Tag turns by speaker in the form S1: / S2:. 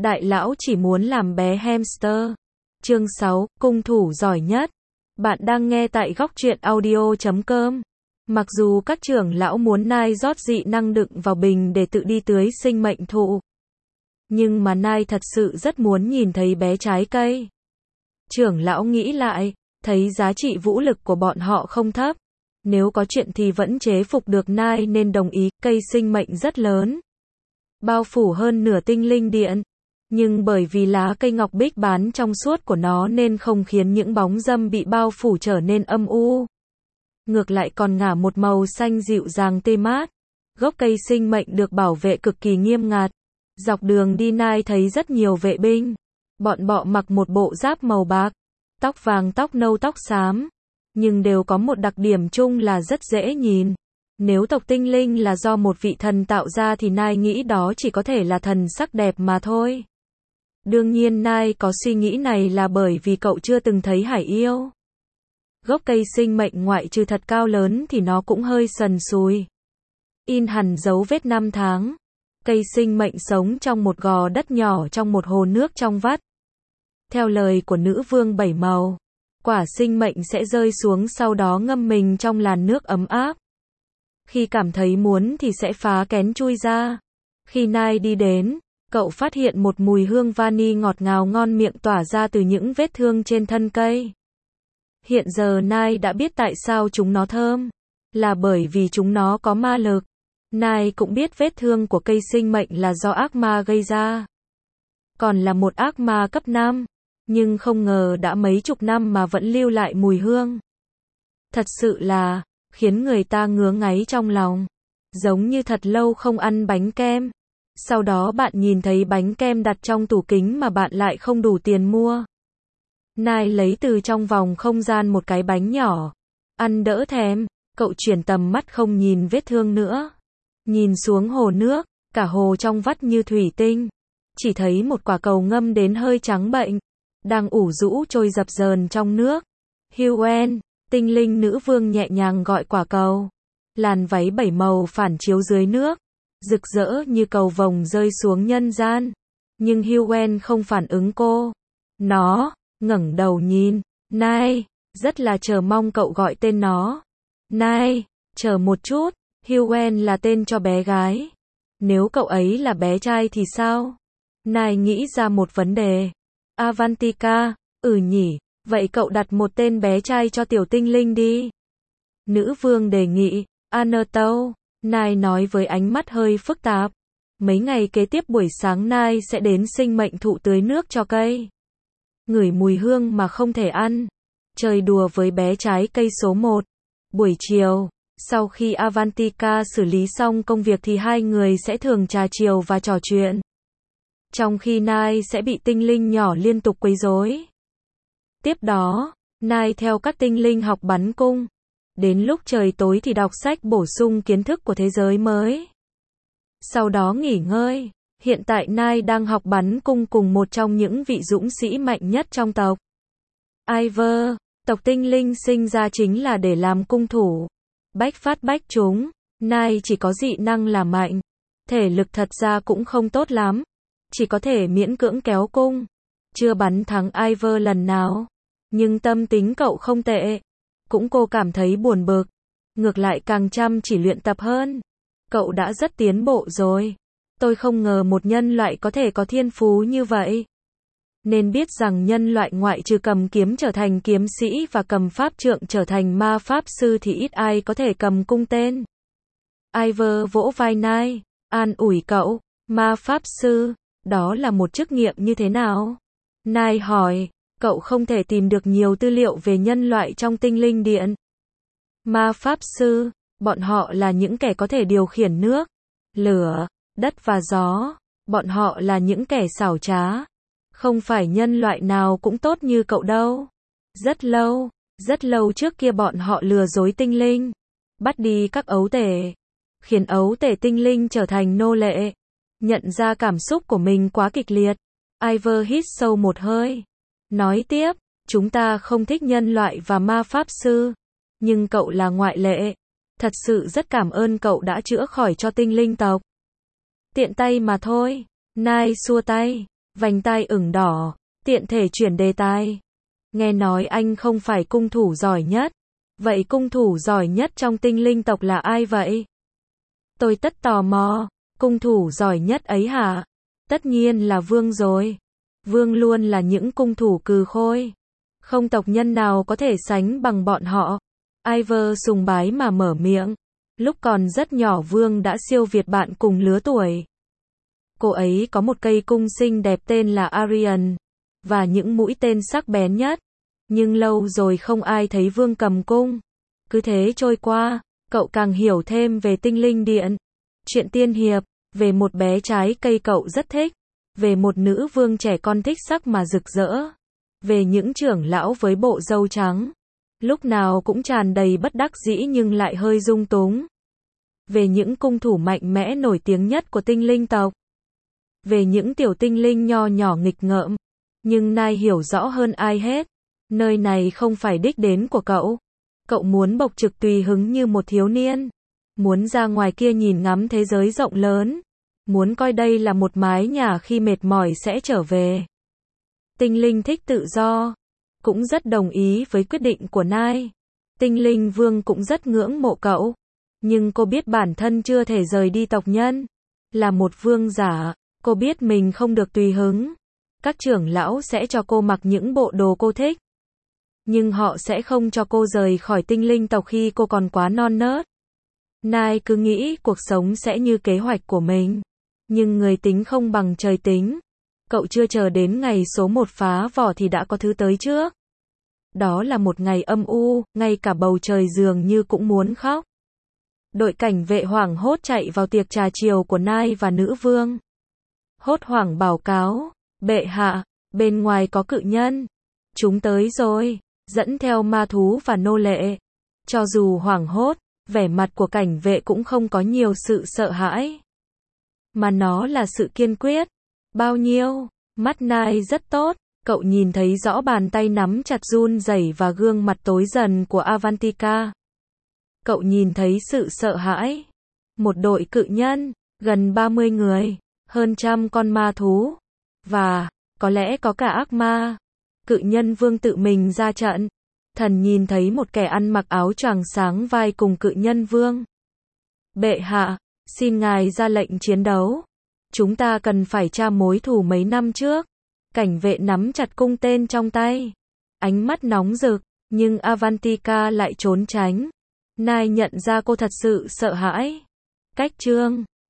S1: Đại lão chỉ muốn làm bé hamster. Chương 6, cung thủ giỏi nhất. Bạn đang nghe tại góc truyện audio.com. Mặc dù các trưởng lão muốn Nai rót dị năng đựng vào bình để tự đi tưới sinh mệnh thụ, nhưng mà Nai thật sự rất muốn nhìn thấy bé trái cây. Trưởng lão nghĩ lại, thấy giá trị vũ lực của bọn họ không thấp. Nếu có chuyện thì vẫn chế phục được Nai nên đồng ý, cây sinh mệnh rất lớn, bao phủ hơn nửa tinh linh điện. Nhưng bởi vì lá cây ngọc bích bán trong suốt của nó nên không khiến những bóng râm bị bao phủ trở nên âm u. Ngược lại còn ngả một màu xanh dịu dàng tê mát. Gốc cây sinh mệnh được bảo vệ cực kỳ nghiêm ngặt. Dọc đường đi Nai thấy rất nhiều vệ binh. Bọn họ mặc một bộ giáp màu bạc, tóc vàng tóc nâu tóc xám. Nhưng đều có một đặc điểm chung là rất dễ nhìn. Nếu tộc tinh linh là do một vị thần tạo ra thì Nai nghĩ đó chỉ có thể là thần sắc đẹp mà thôi. Đương nhiên Nai có suy nghĩ này là bởi vì cậu chưa từng thấy hải yêu. Gốc cây sinh mệnh ngoại trừ thật cao lớn thì nó cũng hơi sần sùi. In hẳn dấu vết năm tháng. Cây sinh mệnh sống trong một gò đất nhỏ trong một hồ nước trong vắt. Theo lời của nữ vương bảy màu, quả sinh mệnh sẽ rơi xuống sau đó ngâm mình trong làn nước ấm áp. Khi cảm thấy muốn thì sẽ phá kén chui ra. Khi Nai đi đến, cậu phát hiện một mùi hương vani ngọt ngào ngon miệng tỏa ra từ những vết thương trên thân cây. Hiện giờ Nai đã biết tại sao chúng nó thơm. Là bởi vì chúng nó có ma lực. Nai cũng biết vết thương của cây sinh mệnh là do ác ma gây ra. Còn là một ác ma cấp 5. Nhưng không ngờ đã mấy chục năm mà vẫn lưu lại mùi hương. Thật sự là khiến người ta ngứa ngáy trong lòng. Giống như thật lâu không ăn bánh kem. Sau đó bạn nhìn thấy bánh kem đặt trong tủ kính mà bạn lại không đủ tiền mua. Nai lấy từ trong vòng không gian một cái bánh nhỏ. Ăn đỡ thèm, cậu chuyển tầm mắt không nhìn vết thương nữa. Nhìn xuống hồ nước, cả hồ trong vắt như thủy tinh. Chỉ thấy một quả cầu ngâm đến hơi trắng bệnh, đang ủ rũ trôi dập dờn trong nước. Huen, tinh linh nữ vương nhẹ nhàng gọi quả cầu. Làn váy 7 màu phản chiếu dưới nước, rực rỡ như cầu vồng rơi xuống nhân gian. Nhưng Huen không phản ứng cô. Nó ngẩng đầu nhìn Nai, rất là chờ mong cậu gọi tên nó. Nai, chờ một chút, Huen là tên cho bé gái. Nếu cậu ấy là bé trai thì sao? Nai nghĩ ra một vấn đề. Avantika, nhỉ, vậy cậu đặt một tên bé trai cho tiểu tinh linh đi. Nữ vương đề nghị. Anatol, Nai nói với ánh mắt hơi phức tạp. Mấy ngày kế tiếp buổi sáng Nai sẽ đến sinh mệnh thụ tưới nước cho cây. Ngửi mùi hương mà không thể ăn. Chơi đùa với bé trái cây số 1. Buổi chiều, sau khi Avantika xử lý xong công việc thì hai người sẽ thường trà chiều và trò chuyện. Trong khi Nai sẽ bị tinh linh nhỏ liên tục quấy rối. Tiếp đó, Nai theo các tinh linh học bắn cung. Đến lúc trời tối thì đọc sách bổ sung kiến thức của thế giới mới. Sau đó nghỉ ngơi. Hiện tại Nai đang học bắn cung cùng một trong những vị dũng sĩ mạnh nhất trong tộc. Ivor, tộc tinh linh sinh ra chính là để làm cung thủ. Bách phát bách trúng. Nai chỉ có dị năng là mạnh. Thể lực thật ra cũng không tốt lắm. Chỉ có thể miễn cưỡng kéo cung. Chưa bắn thắng Ivor lần nào. Nhưng tâm tính cậu không tệ. Cũng cô cảm thấy buồn bực. Ngược lại càng chăm chỉ luyện tập hơn. Cậu đã rất tiến bộ rồi. Tôi không ngờ một nhân loại có thể có thiên phú như vậy. Nên biết rằng nhân loại ngoại trừ cầm kiếm trở thành kiếm sĩ và cầm pháp trượng trở thành ma pháp sư thì ít ai có thể cầm cung tên. Ivor vỗ vai Nai, an ủi cậu. Ma pháp sư, đó là một chức nghiệp như thế nào? Nai hỏi. Cậu không thể tìm được nhiều tư liệu về nhân loại trong tinh linh điện. Ma pháp sư, bọn họ là những kẻ có thể điều khiển nước, lửa, đất và gió. Bọn họ là những kẻ xảo trá. Không phải nhân loại nào cũng tốt như cậu đâu. Rất lâu trước kia bọn họ lừa dối tinh linh. Bắt đi các ấu tể. Khiến ấu tể tinh linh trở thành nô lệ. Nhận ra cảm xúc của mình quá kịch liệt. Ivor hít sâu một hơi. Nói tiếp, chúng ta không thích nhân loại và ma pháp sư. Nhưng cậu là ngoại lệ. Thật sự rất cảm ơn cậu đã chữa khỏi cho tinh linh tộc. Tiện tay mà thôi. Nai xua tay. vành tai ửng đỏ, tiện thể chuyển đề tài. Nghe nói anh không phải cung thủ giỏi nhất. Vậy cung thủ giỏi nhất trong tinh linh tộc là ai vậy? Tôi tất tò mò, cung thủ giỏi nhất ấy hả? Tất nhiên là Vương rồi. Vương luôn là những cung thủ cừ khôi. Không tộc nhân nào có thể sánh bằng bọn họ. Ivor sùng bái mà mở miệng. Lúc còn rất nhỏ Vương đã siêu việt bạn cùng lứa tuổi. Cô ấy có một cây cung xinh đẹp tên là Arian. Và những mũi tên sắc bén nhất. Nhưng lâu rồi không ai thấy Vương cầm cung. Cứ thế trôi qua, cậu càng hiểu thêm về tinh linh điện. Chuyện tiên hiệp, về một bé trái cây cậu rất thích. Về một nữ vương trẻ con thích sắc mà rực rỡ. Về những trưởng lão với bộ râu trắng. Lúc nào cũng tràn đầy bất đắc dĩ nhưng lại hơi dung túng. Về những cung thủ mạnh mẽ nổi tiếng nhất của tinh linh tộc. Về những tiểu tinh linh nho nhỏ nghịch ngợm. Nhưng Nai hiểu rõ hơn ai hết. Nơi này không phải đích đến của cậu. Cậu muốn bộc trực tùy hứng như một thiếu niên. Muốn ra ngoài kia nhìn ngắm thế giới rộng lớn. Muốn coi đây là một mái nhà khi mệt mỏi sẽ trở về. Tinh linh thích tự do. Cũng rất đồng ý với quyết định của Nai. Tinh linh vương cũng rất ngưỡng mộ cậu. Nhưng cô biết bản thân chưa thể rời đi tộc nhân. Là một vương giả, cô biết mình không được tùy hứng. Các trưởng lão sẽ cho cô mặc những bộ đồ cô thích. Nhưng họ sẽ không cho cô rời khỏi tinh linh tộc khi cô còn quá non nớt. Nai cứ nghĩ cuộc sống sẽ như kế hoạch của mình. Nhưng người tính không bằng trời tính. Cậu chưa chờ đến ngày số 1 phá vỏ thì đã có thứ tới trước. Đó là một ngày âm u, ngay cả bầu trời dường như cũng muốn khóc. Đội cảnh vệ hoảng hốt chạy vào tiệc trà chiều của Nai và nữ vương. Hốt hoảng báo cáo, bệ hạ, bên ngoài có cự nhân. Chúng tới rồi, dẫn theo ma thú và nô lệ. Cho dù hoảng hốt, vẻ mặt của cảnh vệ cũng không có nhiều sự sợ hãi. Mà nó là sự kiên quyết. Bao nhiêu? Mắt Nai rất tốt. Cậu nhìn thấy rõ bàn tay nắm chặt run rẩy và gương mặt tối dần của Avantika. Cậu nhìn thấy sự sợ hãi. Một đội cự nhân, gần 30 người, hơn 100 con ma thú. Và, có lẽ có cả ác ma. Cự nhân vương tự mình ra trận. Thần nhìn thấy một kẻ ăn mặc áo choàng sáng vai cùng cự nhân vương. Bệ hạ, xin ngài ra lệnh chiến đấu. Chúng ta cần phải tra mối thù mấy năm trước. Cảnh vệ nắm chặt cung tên trong tay. Ánh mắt nóng rực, nhưng Avantika lại trốn tránh. Nai nhận ra cô thật sự sợ hãi. Cách chương